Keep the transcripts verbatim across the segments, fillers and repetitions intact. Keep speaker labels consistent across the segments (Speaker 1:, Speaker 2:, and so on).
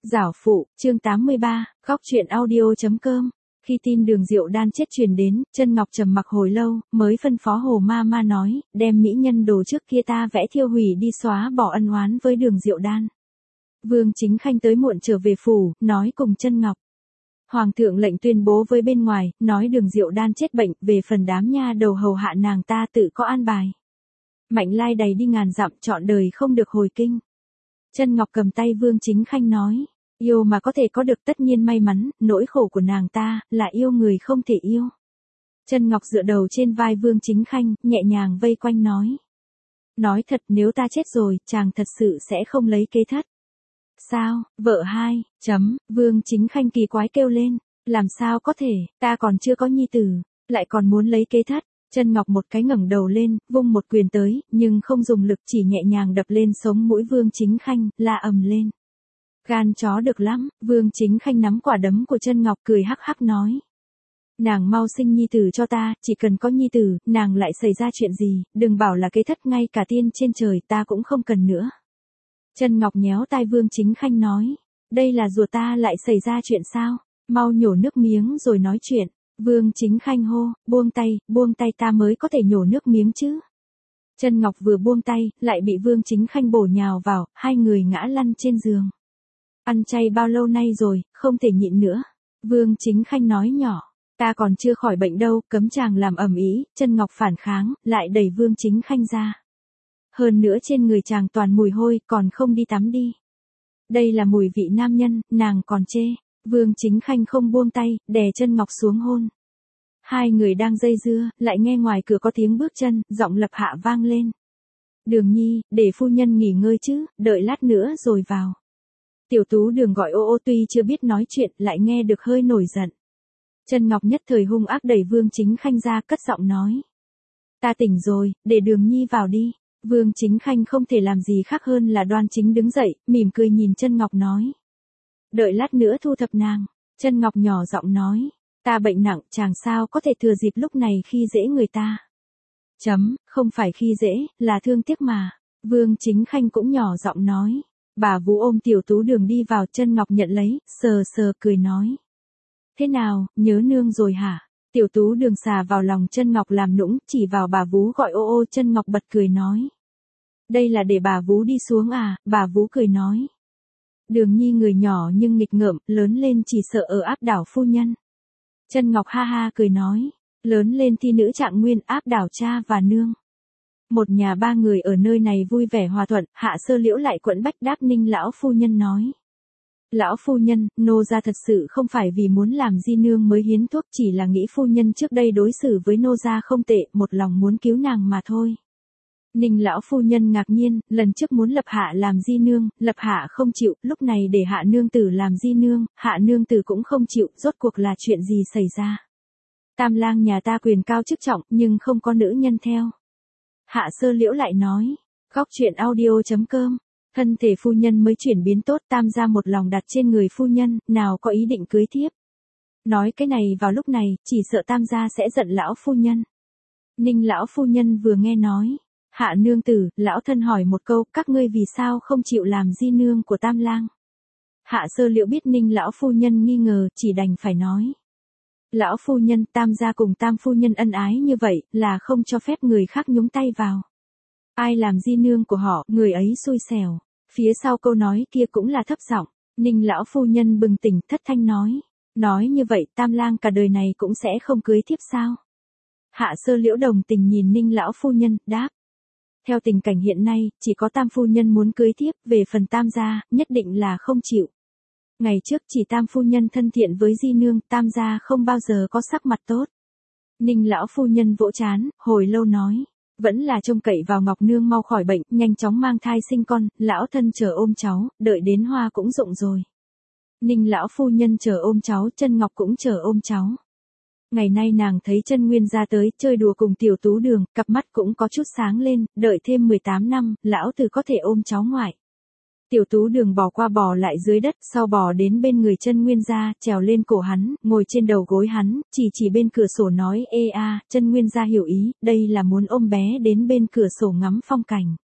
Speaker 1: Giảo phụ, chương tám mươi ba, góc truyện audio.com. Khi tin Đường Diệu Đan chết truyền đến, Chân Ngọc trầm mặc hồi lâu, mới phân phó Hồ Ma Ma nói, đem mỹ nhân đồ trước kia ta vẽ thiêu hủy đi xóa bỏ ân oán với Đường Diệu Đan. Vương Chính Khanh tới muộn trở về phủ, nói cùng Chân Ngọc. Hoàng thượng lệnh tuyên bố với bên ngoài, nói Đường Diệu Đan chết bệnh, về phần đám nha đầu hầu hạ nàng ta tự có an bài. Mạnh lai đầy đi ngàn dặm, trọn đời không được hồi kinh. Chân Ngọc cầm tay Vương Chính Khanh nói, yêu mà có thể có được tất nhiên may mắn, nỗi khổ của nàng ta, là yêu người không thể yêu. Chân Ngọc dựa đầu trên vai Vương Chính Khanh, nhẹ nhàng vây quanh nói. Nói thật nếu ta chết rồi, chàng thật sự sẽ không lấy kế thất. Sao, vợ hai, chấm, Vương Chính Khanh kỳ quái kêu lên, làm sao có thể, ta còn chưa có nhi tử, lại còn muốn lấy kế thất. Chân Ngọc một cái ngẩng đầu lên, vung một quyền tới, nhưng không dùng lực, chỉ nhẹ nhàng đập lên sống mũi Vương Chính Khanh, la ầm lên. Gan chó được lắm, Vương Chính Khanh nắm quả đấm của Chân Ngọc cười hắc hắc nói. Nàng mau sinh nhi tử cho ta, chỉ cần có nhi tử, nàng lại xảy ra chuyện gì, đừng bảo là kế thất, ngay cả tiên trên trời ta cũng không cần nữa. Chân Ngọc nhéo tai Vương Chính Khanh nói, đây là rùa ta lại xảy ra chuyện sao, mau nhổ nước miếng rồi nói chuyện. Vương Chính Khanh hô, buông tay, buông tay ta mới có thể nhổ nước miếng chứ. Chân Ngọc vừa buông tay, lại bị Vương Chính Khanh bổ nhào vào, hai người ngã lăn trên giường. Ăn chay bao lâu nay rồi, không thể nhịn nữa. Vương Chính Khanh nói nhỏ, ta còn chưa khỏi bệnh đâu, cấm chàng làm ầm ĩ. Chân Ngọc phản kháng, lại đẩy Vương Chính Khanh ra. Hơn nữa trên người chàng toàn mùi hôi, còn không đi tắm đi. Đây là mùi vị nam nhân, nàng còn chê. Vương Chính Khanh không buông tay, đè Chân Ngọc xuống hôn. Hai người đang dây dưa, lại nghe ngoài cửa có tiếng bước chân, giọng Lập Hạ vang lên. Đường Nhi, để phu nhân nghỉ ngơi chứ, đợi lát nữa rồi vào. Tiểu Tú Đường gọi ô ô, tuy chưa biết nói chuyện, lại nghe được hơi nổi giận. Chân Ngọc nhất thời hung ác đẩy Vương Chính Khanh ra, cất giọng nói. Ta tỉnh rồi, để Đường Nhi vào đi. Vương Chính Khanh không thể làm gì khác hơn là đoan chính đứng dậy, mỉm cười nhìn Chân Ngọc nói. Đợi lát nữa thu thập nàng. Chân Ngọc nhỏ giọng nói. Ta bệnh nặng, chàng sao có thể thừa dịp lúc này khi dễ người ta. Chấm, không phải khi dễ, là thương tiếc mà. Vương Chính Khanh cũng nhỏ giọng nói. Bà Vú ôm Tiểu Tú Đường đi vào, Chân Ngọc nhận lấy, sờ sờ cười nói. Thế nào, nhớ nương rồi hả? Tiểu Tú Đường xà vào lòng Chân Ngọc làm nũng, chỉ vào bà Vú gọi ô ô. Chân Ngọc bật cười nói. Đây là để bà Vú đi xuống à? Bà Vú cười nói. Đường Nhi người nhỏ nhưng nghịch ngợm, lớn lên chỉ sợ ở áp đảo phu nhân. Chân Ngọc ha ha cười nói, lớn lên thi nữ trạng nguyên, áp đảo cha và nương. Một nhà ba người ở nơi này vui vẻ hòa thuận, Hạ Sơ Liễu lại quẫn bách đáp Ninh lão phu nhân nói. Lão phu nhân, nô gia thật sự không phải vì muốn làm di nương mới hiến thuốc, chỉ là nghĩ phu nhân trước đây đối xử với nô gia không tệ, một lòng muốn cứu nàng mà thôi. Ninh lão phu nhân ngạc nhiên, lần trước muốn Lập Hạ làm di nương, Lập Hạ không chịu, lúc này để Hạ nương tử làm di nương, Hạ nương tử cũng không chịu, rốt cuộc là chuyện gì xảy ra. Tam lang nhà ta quyền cao chức trọng, nhưng không có nữ nhân theo. Hạ Sơ Liễu lại nói, góc truyện audio.com, thân thể phu nhân mới chuyển biến tốt, Tam gia một lòng đặt trên người phu nhân, nào có ý định cưới thiếp. Nói cái này vào lúc này, chỉ sợ Tam gia sẽ giận lão phu nhân. Ninh lão phu nhân vừa nghe nói. Hạ nương tử, lão thân hỏi một câu, các ngươi vì sao không chịu làm di nương của Tam lang? Hạ Sơ Liễu biết Ninh lão phu nhân nghi ngờ, chỉ đành phải nói. Lão phu nhân, Tam gia cùng Tam phu nhân ân ái như vậy, là không cho phép người khác nhúng tay vào. Ai làm di nương của họ, người ấy xui xẻo. Phía sau câu nói kia cũng là thấp giọng. Ninh lão phu nhân bừng tỉnh, thất thanh nói. Nói như vậy, Tam lang cả đời này cũng sẽ không cưới thiếp sao? Hạ Sơ Liễu đồng tình nhìn Ninh lão phu nhân, đáp. Theo tình cảnh hiện nay, chỉ có Tam phu nhân muốn cưới thiếp, về phần Tam gia, nhất định là không chịu. Ngày trước chỉ Tam phu nhân thân thiện với di nương, Tam gia không bao giờ có sắc mặt tốt. Ninh lão phu nhân vỗ trán, hồi lâu nói, vẫn là trông cậy vào Ngọc nương mau khỏi bệnh, nhanh chóng mang thai sinh con, lão thân chờ ôm cháu, đợi đến hoa cũng rụng rồi. Ninh lão phu nhân chờ ôm cháu, Chân Ngọc cũng chờ ôm cháu. Ngày nay nàng thấy Chân Nguyên ra tới, chơi đùa cùng Tiểu Tú Đường, cặp mắt cũng có chút sáng lên, đợi thêm mười tám năm, lão tử có thể ôm cháu ngoại. Tiểu Tú Đường bò qua bò lại dưới đất, sau bò đến bên người Chân Nguyên gia, trèo lên cổ hắn, ngồi trên đầu gối hắn, chỉ chỉ bên cửa sổ nói, ê a, Chân Nguyên gia hiểu ý, đây là muốn ôm bé đến bên cửa sổ ngắm phong cảnh.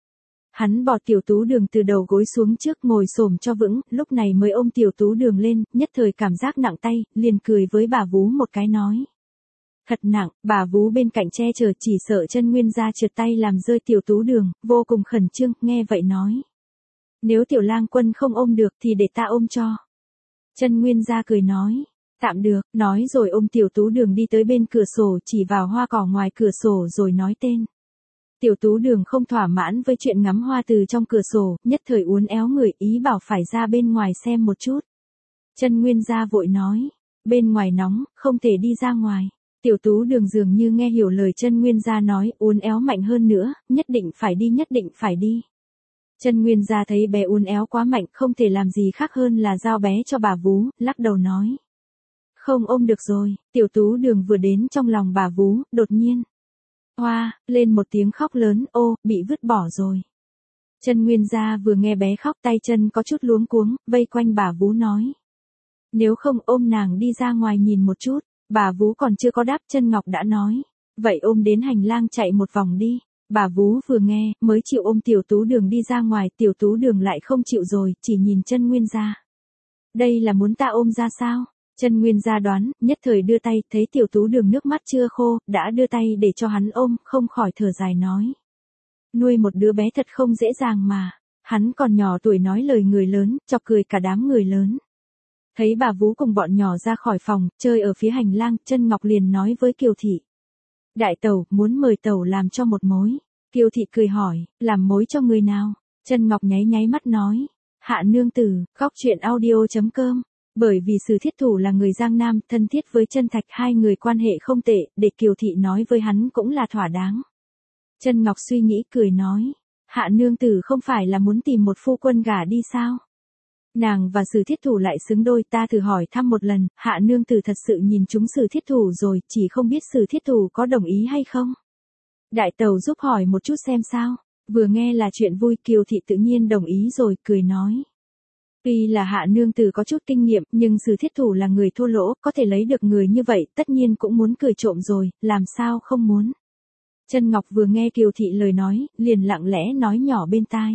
Speaker 1: Hắn bỏ Tiểu Tú Đường từ đầu gối xuống trước ngồi xổm cho vững, lúc này mới ôm Tiểu Tú Đường lên, nhất thời cảm giác nặng tay, liền cười với bà vú một cái nói. Thật nặng, bà vú bên cạnh che chở chỉ sợ chân nguyên gia trượt tay làm rơi Tiểu Tú Đường, vô cùng khẩn trương, nghe vậy nói. Nếu Tiểu Lang Quân không ôm được thì để ta ôm cho. Chân nguyên gia cười nói. Tạm được, nói rồi ôm Tiểu Tú Đường đi tới bên cửa sổ chỉ vào hoa cỏ ngoài cửa sổ rồi nói tên. Tiểu Tú Đường không thỏa mãn với chuyện ngắm hoa từ trong cửa sổ, nhất thời uốn éo người ý bảo phải ra bên ngoài xem một chút. Chân nguyên gia vội nói, bên ngoài nóng, không thể đi ra ngoài. Tiểu Tú Đường dường như nghe hiểu lời chân nguyên gia nói, uốn éo mạnh hơn nữa, nhất định phải đi nhất định phải đi. Chân nguyên gia thấy bé uốn éo quá mạnh không thể làm gì khác hơn là giao bé cho bà vú, lắc đầu nói. Không ôm được rồi, Tiểu Tú Đường vừa đến trong lòng bà vú, đột nhiên. Hoa, lên một tiếng khóc lớn, ô, bị vứt bỏ rồi. Chân nguyên gia vừa nghe bé khóc tay chân có chút luống cuống, vây quanh bà vú nói. Nếu không ôm nàng đi ra ngoài nhìn một chút, bà vú còn chưa có đáp chân ngọc đã nói. Vậy ôm đến hành lang chạy một vòng đi. Bà vú vừa nghe, mới chịu ôm Tiểu Tú Đường đi ra ngoài, Tiểu Tú Đường lại không chịu rồi, chỉ nhìn chân nguyên gia. Đây là muốn ta ôm ra sao? Chân nguyên gia đoán, nhất thời đưa tay, thấy Tiểu Tú Đường nước mắt chưa khô, đã đưa tay để cho hắn ôm, không khỏi thở dài nói. Nuôi một đứa bé thật không dễ dàng mà, hắn còn nhỏ tuổi nói lời người lớn, chọc cười cả đám người lớn. Thấy bà vú cùng bọn nhỏ ra khỏi phòng, chơi ở phía hành lang, chân ngọc liền nói với Kiều Thị. Đại tẩu, muốn mời tẩu làm cho một mối. Kiều Thị cười hỏi, làm mối cho người nào? Chân ngọc nháy nháy mắt nói. Hạ nương tử, góc truyện audio chấm com. Bởi vì Sử Thiết Thủ là người Giang Nam, thân thiết với Chân Thạch, hai người quan hệ không tệ, để Kiều Thị nói với hắn cũng là thỏa đáng. Chân Ngọc suy nghĩ cười nói, Hạ nương tử không phải là muốn tìm một phu quân gả đi sao? Nàng và Sử Thiết Thủ lại xứng đôi, ta thử hỏi thăm một lần, Hạ nương tử thật sự nhìn chúng Sử Thiết Thủ rồi, chỉ không biết Sử Thiết Thủ có đồng ý hay không? Đại tẩu giúp hỏi một chút xem sao. Vừa nghe là chuyện vui, Kiều Thị tự nhiên đồng ý rồi, cười nói. Tuy là Hạ nương tử có chút kinh nghiệm, nhưng Sử Thiết Thủ là người thô lỗ, có thể lấy được người như vậy, tất nhiên cũng muốn cười trộm rồi, làm sao không muốn. Chân Ngọc vừa nghe Kiều Thị lời nói, liền lặng lẽ nói nhỏ bên tai.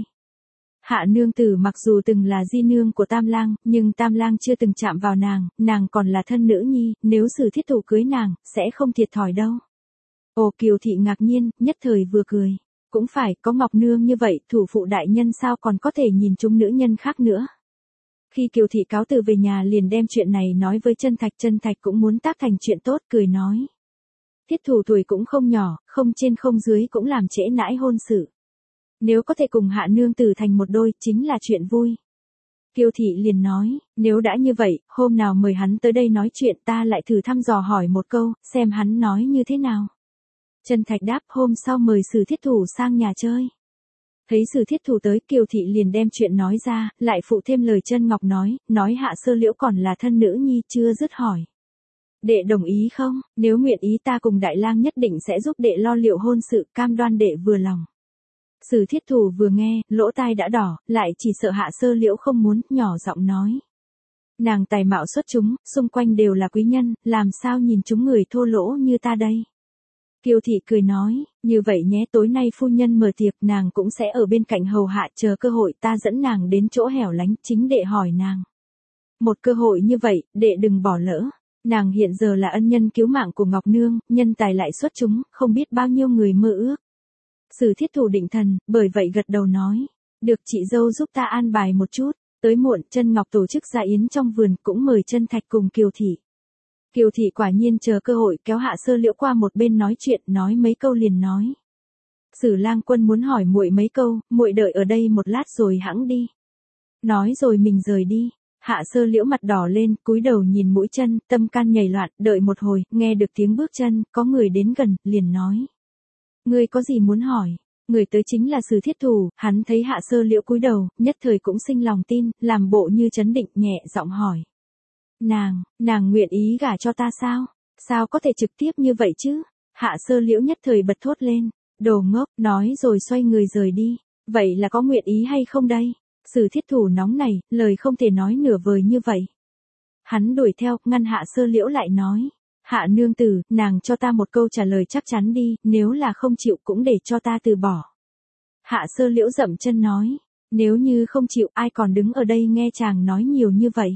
Speaker 1: Hạ nương tử mặc dù từng là di nương của Tam Lang, nhưng Tam Lang chưa từng chạm vào nàng, nàng còn là thân nữ nhi, nếu Sử Thiết Thủ cưới nàng, sẽ không thiệt thòi đâu. Ồ, Kiều Thị ngạc nhiên, nhất thời vừa cười. Cũng phải, có Ngọc Nương như vậy, thủ phụ đại nhân sao còn có thể nhìn chúng nữ nhân khác nữa. Khi Kiều Thị cáo từ về nhà liền đem chuyện này nói với Chân Thạch, Chân Thạch cũng muốn tác thành chuyện tốt, cười nói. Thiết Thủ tuổi cũng không nhỏ, không trên không dưới cũng làm trễ nãi hôn sự. Nếu có thể cùng Hạ nương tử thành một đôi, chính là chuyện vui. Kiều Thị liền nói, nếu đã như vậy, hôm nào mời hắn tới đây nói chuyện, ta lại thử thăm dò hỏi một câu, xem hắn nói như thế nào. Chân Thạch đáp, hôm sau mời Sử Thiết Thủ sang nhà chơi. Thấy Sử Thiết Thủ tới, Kiều Thị liền đem chuyện nói ra, lại phụ thêm lời Chân Ngọc nói, nói Hạ Sơ Liễu còn là thân nữ nhi, chưa dứt hỏi. Đệ đồng ý không? Nếu nguyện ý ta cùng Đại Lang nhất định sẽ giúp đệ lo liệu hôn sự, cam đoan đệ vừa lòng. Sử Thiết Thủ vừa nghe, lỗ tai đã đỏ, lại chỉ sợ Hạ Sơ Liễu không muốn, nhỏ giọng nói. Nàng tài mạo xuất chúng, xung quanh đều là quý nhân, làm sao nhìn chúng người thô lỗ như ta đây? Kiều Thị cười nói, như vậy nhé, tối nay phu nhân mở tiệc, nàng cũng sẽ ở bên cạnh hầu hạ, chờ cơ hội ta dẫn nàng đến chỗ hẻo lánh, chính đệ hỏi nàng. Một cơ hội như vậy, đệ đừng bỏ lỡ. Nàng hiện giờ là ân nhân cứu mạng của Ngọc Nương, nhân tài lại xuất chúng, không biết bao nhiêu người mơ ước. Sử Thiết Thủ định thần, bởi vậy gật đầu nói, được chị dâu giúp ta an bài một chút. Tới muộn, Chân Ngọc tổ chức gia yến trong vườn, cũng mời Chân Thạch cùng Kiều Thị. Kiều Thị quả nhiên chờ cơ hội kéo Hạ Sơ Liễu qua một bên nói chuyện, nói mấy câu liền nói. Sử Lang Quân muốn hỏi muội mấy câu, muội đợi ở đây một lát rồi hẵng đi. Nói rồi mình rời đi. Hạ Sơ Liễu mặt đỏ lên, cúi đầu nhìn mũi chân, tâm can nhảy loạn, đợi một hồi, nghe được tiếng bước chân, có người đến gần, liền nói. Ngươi có gì muốn hỏi? Người tới chính là Sử Thiết Thủ, hắn thấy Hạ Sơ Liễu cúi đầu, nhất thời cũng sinh lòng tin, làm bộ như trấn định, nhẹ giọng hỏi. Nàng, nàng nguyện ý gả cho ta sao? Sao có thể trực tiếp như vậy chứ? Hạ Sơ Liễu nhất thời bật thốt lên, đồ ngốc, nói rồi xoay người rời đi. Vậy là có nguyện ý hay không đây? Sử Thiết Thủ nóng này, lời không thể nói nửa vời như vậy. Hắn đuổi theo, ngăn Hạ Sơ Liễu lại nói. Hạ nương tử, nàng cho ta một câu trả lời chắc chắn đi, nếu là không chịu cũng để cho ta từ bỏ. Hạ Sơ Liễu dậm chân nói, nếu như không chịu ai còn đứng ở đây nghe chàng nói nhiều như vậy.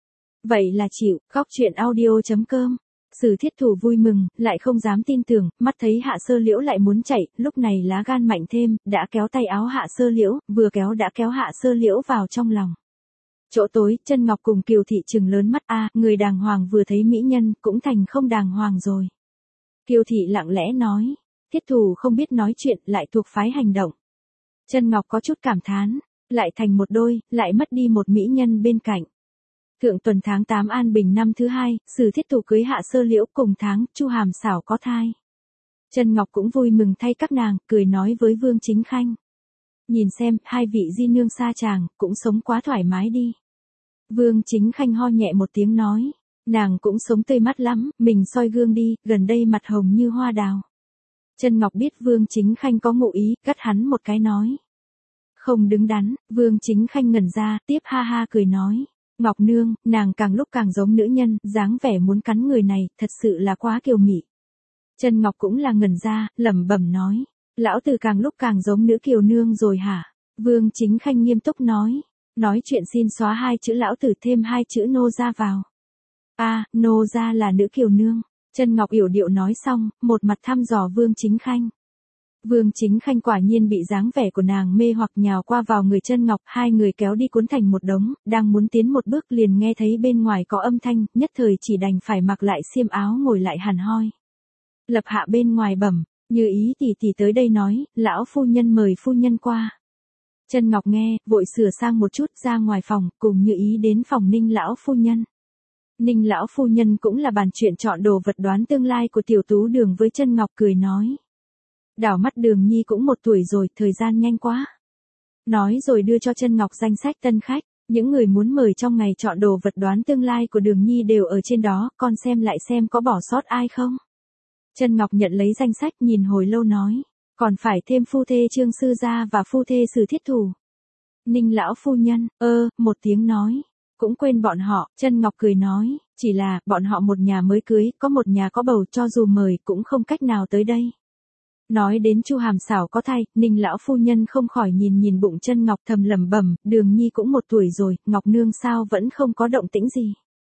Speaker 1: Vậy là chịu, góc chuyện audio.com. Sử Thiết Thủ vui mừng, lại không dám tin tưởng, mắt thấy Hạ Sơ Liễu lại muốn chạy, lúc này lá gan mạnh thêm, đã kéo tay áo Hạ Sơ Liễu, vừa kéo đã kéo Hạ Sơ Liễu vào trong lòng. Chỗ tối, Chân Ngọc cùng Kiều Thị trừng lớn mắt a, người đàng hoàng vừa thấy mỹ nhân, cũng thành không đàng hoàng rồi. Kiều Thị lặng lẽ nói, Thiết Thủ không biết nói chuyện, lại thuộc phái hành động. Chân Ngọc có chút cảm thán, lại thành một đôi, lại mất đi một mỹ nhân bên cạnh. Thượng tuần tháng tám an bình năm thứ hai, Sử Thiết Thủ cưới Hạ Sơ Liễu, cùng tháng, Chu Hàm Xảo có thai. Chân Ngọc cũng vui mừng thay các nàng, cười nói với Vương Chính Khanh. Nhìn xem, hai vị di nương xa chàng, cũng sống quá thoải mái đi. Vương Chính Khanh ho nhẹ một tiếng nói, nàng cũng sống tươi mắt lắm, mình soi gương đi, gần đây mặt hồng như hoa đào. Chân Ngọc biết Vương Chính Khanh có ngụ ý, cắt hắn một cái nói. Không đứng đắn, Vương Chính Khanh ngẩn ra, tiếp ha ha cười nói. Ngọc Nương, nàng càng lúc càng giống nữ nhân, dáng vẻ muốn cắn người này, thật sự là quá kiều mị. Chân Ngọc cũng là ngẩn ra, lẩm bẩm nói. Lão tử càng lúc càng giống nữ kiều nương rồi hả? Vương Chính Khanh nghiêm túc nói. Nói chuyện xin xóa hai chữ lão tử thêm hai chữ nô gia vào. A, à, nô gia là nữ kiều nương. Chân Ngọc yểu điệu nói xong, một mặt thăm dò Vương Chính Khanh. Vương Chính Khanh quả nhiên bị dáng vẻ của nàng mê hoặc, nhào qua vào người Chân Ngọc, hai người kéo đi cuốn thành một đống, đang muốn tiến một bước liền nghe thấy bên ngoài có âm thanh, nhất thời chỉ đành phải mặc lại xiêm áo ngồi lại hẳn hoi. Lập Hạ bên ngoài bẩm, Như Ý tỷ tỷ tới đây nói, lão phu nhân mời phu nhân qua. Chân Ngọc nghe, vội sửa sang một chút ra ngoài phòng, cùng Như Ý đến phòng Ninh lão phu nhân. Ninh lão phu nhân cũng là bàn chuyện chọn đồ vật đoán tương lai của tiểu tú đường với Chân Ngọc, cười nói. Đảo mắt Đường Nhi cũng một tuổi rồi, thời gian nhanh quá. Nói rồi đưa cho Chân Ngọc danh sách tân khách, những người muốn mời trong ngày chọn đồ vật đoán tương lai của Đường Nhi đều ở trên đó, con xem lại xem có bỏ sót ai không. Chân Ngọc nhận lấy danh sách nhìn hồi lâu nói, còn phải thêm phu thê Trương Sư Gia và phu thê Sử Thiết Thủ. Ninh lão phu nhân, ơ, một tiếng nói, cũng quên bọn họ. Chân Ngọc cười nói, chỉ là, bọn họ một nhà mới cưới, có một nhà có bầu, cho dù mời cũng không cách nào tới đây. Nói đến Chu Hàm Xảo có thai, Ninh lão phu nhân không khỏi nhìn nhìn bụng Chân Ngọc thầm lẩm bẩm, Đường Nhi cũng một tuổi rồi, Ngọc Nương sao vẫn không có động tĩnh gì?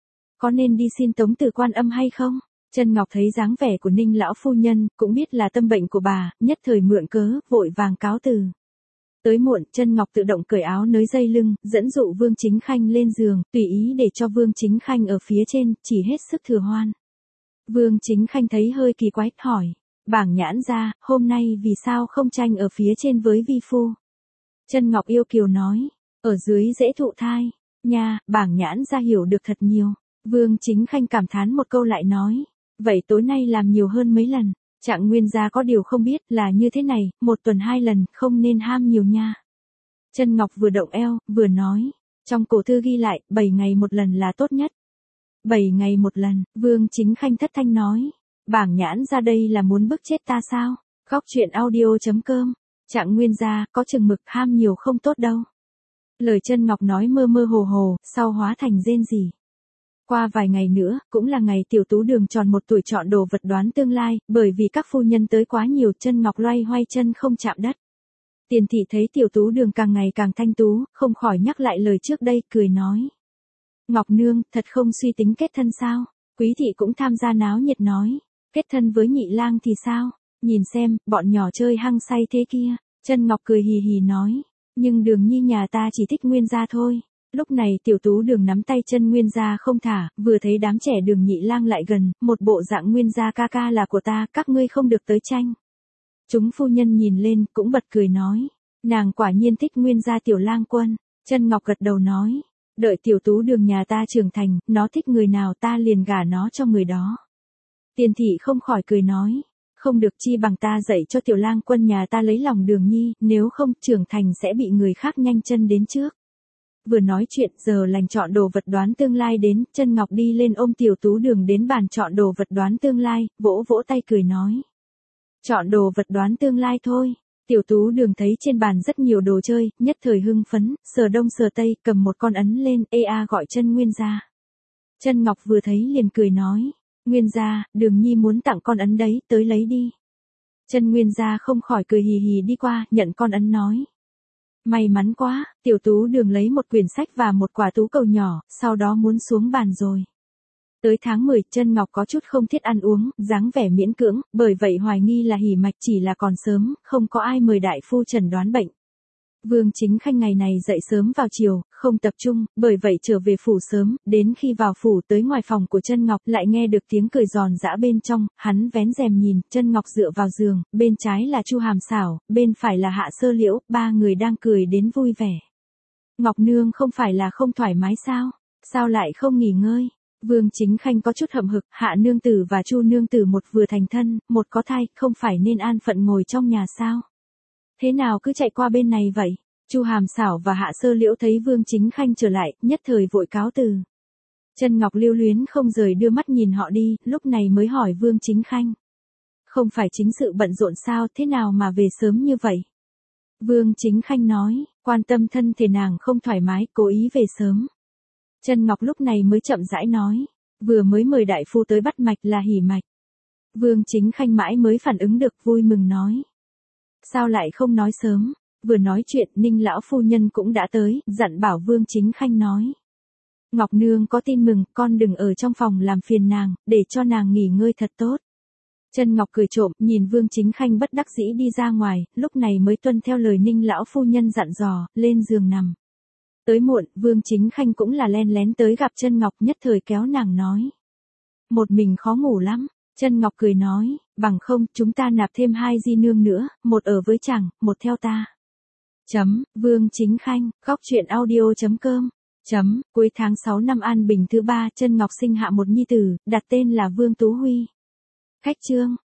Speaker 1: Có nên đi xin tống từ Quan Âm hay không? Chân Ngọc thấy dáng vẻ của Ninh lão phu nhân, cũng biết là tâm bệnh của bà, nhất thời mượn cớ, vội vàng cáo từ. Tới muộn, Chân Ngọc tự động cởi áo nới dây lưng, dẫn dụ Vương Chính Khanh lên giường, tùy ý để cho Vương Chính Khanh ở phía trên, chỉ hết sức thừa hoan. Vương Chính Khanh thấy hơi kỳ quái, hỏi. Bảng Nhãn ra, hôm nay vì sao không tranh ở phía trên với vi phu? Chân Ngọc yêu kiều nói, ở dưới dễ thụ thai. Nha, Bảng Nhãn ra hiểu được thật nhiều. Vương Chính Khanh cảm thán một câu lại nói, vậy tối nay làm nhiều hơn mấy lần. Trạng Nguyên gia có điều không biết là như thế này, một tuần hai lần, không nên ham nhiều nha. Chân Ngọc vừa động eo, vừa nói, trong cổ thư ghi lại, bảy ngày một lần là tốt nhất. Bảy ngày một lần, Vương Chính Khanh thất thanh nói. Bảng Nhãn ra đây là muốn bức chết ta sao? Góc chuyện audio.com. Trạng Nguyên gia, có chừng mực, ham nhiều không tốt đâu. Lời Chân Ngọc nói mơ mơ hồ hồ, sau hóa thành rên rỉ. Qua vài ngày nữa, cũng là ngày tiểu tú đường tròn một tuổi chọn đồ vật đoán tương lai, bởi vì các phu nhân tới quá nhiều, Chân Ngọc loay hoay chân không chạm đất. Tiền thị thấy tiểu tú đường càng ngày càng thanh tú, không khỏi nhắc lại lời trước đây, cười nói. Ngọc Nương, thật không suy tính kết thân sao? Quý thị cũng tham gia náo nhiệt nói. Kết thân với Nhị Lang thì sao? Nhìn xem, bọn nhỏ chơi hăng say thế kia. Chân Ngọc cười hì hì nói. Nhưng Đường Nhi nhà ta chỉ thích Nguyên gia thôi. Lúc này tiểu tú đường nắm tay chân Nguyên gia không thả, vừa thấy đám trẻ Đường Nhị Lang lại gần, một bộ dạng Nguyên gia ca ca là của ta, các ngươi không được tới tranh. Chúng phu nhân nhìn lên, cũng bật cười nói. Nàng quả nhiên thích Nguyên gia tiểu lang quân. Chân Ngọc gật đầu nói. Đợi tiểu tú đường nhà ta trưởng thành, nó thích người nào ta liền gả nó cho người đó. Tiền thị không khỏi cười nói, không được chi bằng ta dạy cho tiểu lang quân nhà ta lấy lòng Đường Nhi, nếu không trưởng thành sẽ bị người khác nhanh chân đến trước. Vừa nói chuyện giờ lành chọn đồ vật đoán tương lai đến, Chân Ngọc đi lên ôm tiểu tú đường đến bàn chọn đồ vật đoán tương lai, vỗ vỗ tay cười nói. Chọn đồ vật đoán tương lai thôi. Tiểu tú đường thấy trên bàn rất nhiều đồ chơi, nhất thời hưng phấn, sờ đông sờ tây, cầm một con ấn lên, ê a gọi Chân Nguyên gia. Chân Ngọc vừa thấy liền cười nói. Nguyên gia, Đường Nhi muốn tặng con ấn đấy, tới lấy đi. Chân Nguyên gia không khỏi cười hì hì đi qua, nhận con ấn nói. May mắn quá, tiểu tú đường lấy một quyển sách và một quả tú cầu nhỏ, sau đó muốn xuống bàn rồi. Tới tháng mười, Chân Ngọc có chút không thiết ăn uống, dáng vẻ miễn cưỡng, bởi vậy hoài nghi là hỉ mạch, chỉ là còn sớm, không có ai mời đại phu chẩn đoán bệnh. Vương Chính Khanh ngày này dậy sớm vào chiều, không tập trung, bởi vậy trở về phủ sớm, đến khi vào phủ tới ngoài phòng của Chân Ngọc lại nghe được tiếng cười giòn giã bên trong, hắn vén rèm nhìn, Chân Ngọc dựa vào giường, bên trái là Chu Hàm Xảo, bên phải là Hạ Sơ Liễu, ba người đang cười đến vui vẻ. Ngọc Nương không phải là không thoải mái sao? Sao lại không nghỉ ngơi? Vương Chính Khanh có chút hậm hực, Hạ nương tử và Chu nương tử một vừa thành thân, một có thai, không phải nên an phận ngồi trong nhà sao? Thế nào cứ chạy qua bên này vậy? Chu Hàm Xảo và Hạ Sơ Liễu thấy Vương Chính Khanh trở lại, nhất thời vội cáo từ. Chân Ngọc lưu luyến không rời đưa mắt nhìn họ đi, lúc này mới hỏi Vương Chính Khanh. Không phải chính sự bận rộn sao, thế nào mà về sớm như vậy? Vương Chính Khanh nói, quan tâm thân thể nàng không thoải mái, cố ý về sớm. Chân Ngọc lúc này mới chậm rãi nói, vừa mới mời đại phu tới bắt mạch là hỉ mạch. Vương Chính Khanh mãi mới phản ứng được, vui mừng nói. Sao lại không nói sớm? Vừa nói chuyện, Ninh lão phu nhân cũng đã tới, dặn bảo Vương Chính Khanh nói. Ngọc Nương có tin mừng, con đừng ở trong phòng làm phiền nàng, để cho nàng nghỉ ngơi thật tốt. Chân Ngọc cười trộm, nhìn Vương Chính Khanh bất đắc dĩ đi ra ngoài, lúc này mới tuân theo lời Ninh lão phu nhân dặn dò, lên giường nằm. Tới muộn, Vương Chính Khanh cũng là len lén tới gặp Chân Ngọc, nhất thời kéo nàng nói. Một mình khó ngủ lắm. Chân Ngọc cười nói, bằng không, chúng ta nạp thêm hai di nương nữa, một ở với chàng, một theo ta. Chấm, Vương Chính Khanh, góc truyện audio chấm com. Chấm, cuối tháng sáu năm An Bình thứ ba, Chân Ngọc sinh hạ một nhi tử, đặt tên là Vương Tú Huy. Khách chương.